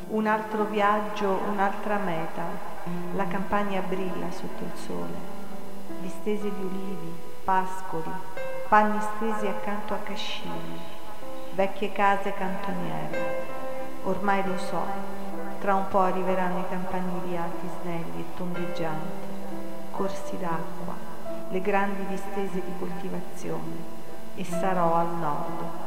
Un altro viaggio, un'altra meta, la campagna brilla sotto il sole, distese di ulivi, pascoli, panni stesi accanto a cascini, vecchie case cantoniere. Ormai lo so, tra un po' arriveranno i campanili alti, snelli e tondeggianti, corsi d'acqua, le grandi distese di coltivazione, e sarò al nord.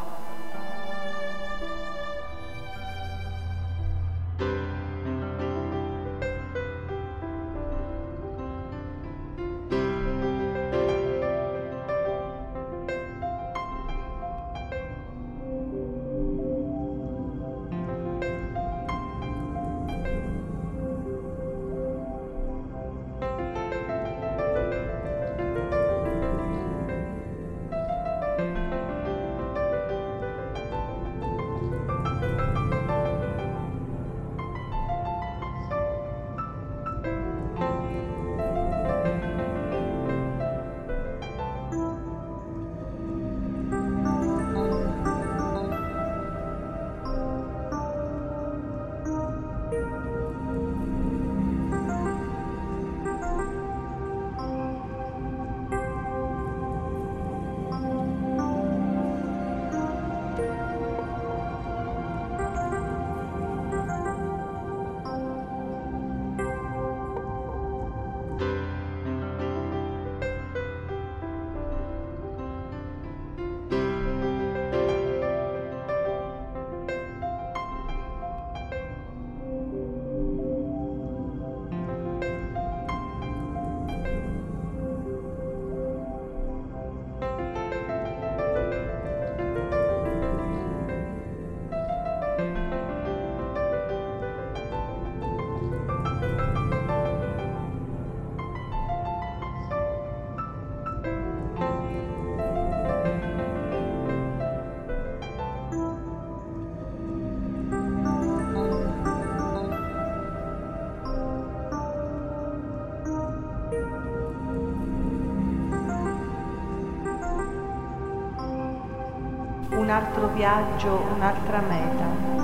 Un altro viaggio, un'altra meta.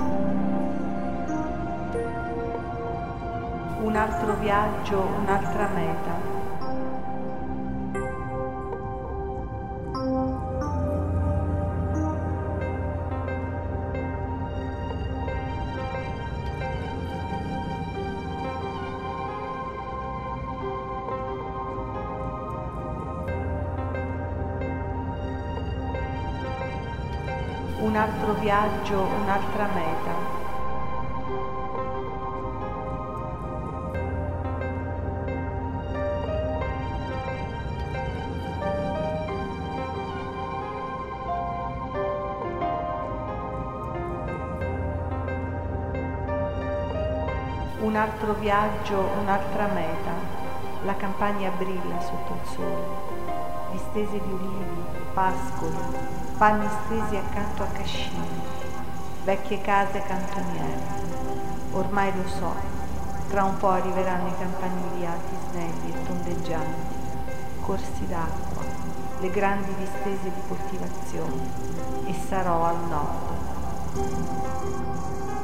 Un altro viaggio, un'altra meta. Un altro viaggio, un'altra meta. Un altro viaggio, un'altra meta. La campagna brilla sotto il sole. Distese di ulivi, pascoli, panni stesi accanto a cascini, vecchie case cantoniere. Ormai lo so, tra un po' arriveranno i campanili alti, snelli e tondeggianti, corsi d'acqua, le grandi distese di coltivazione, e sarò al nord.